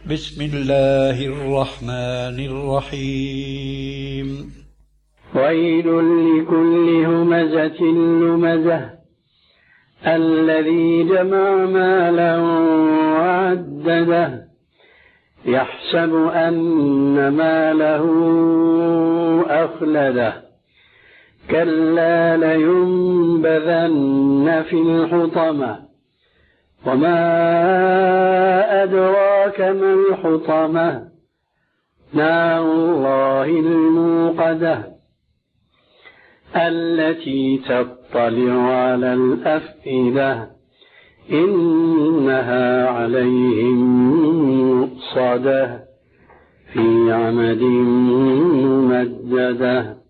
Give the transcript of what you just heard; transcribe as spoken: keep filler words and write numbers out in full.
بسم الله الرحمن الرحيم. ويل لكل همزة لمزة الذي جمع مالا وعدده يحسب أن ماله أخلده كلا لينبذن في الحطمة وما أدراك ما الحطمة نار الله الموقدة التي تطلع على الأفئدة إنها عليهم مؤصدة في عمد ممددة.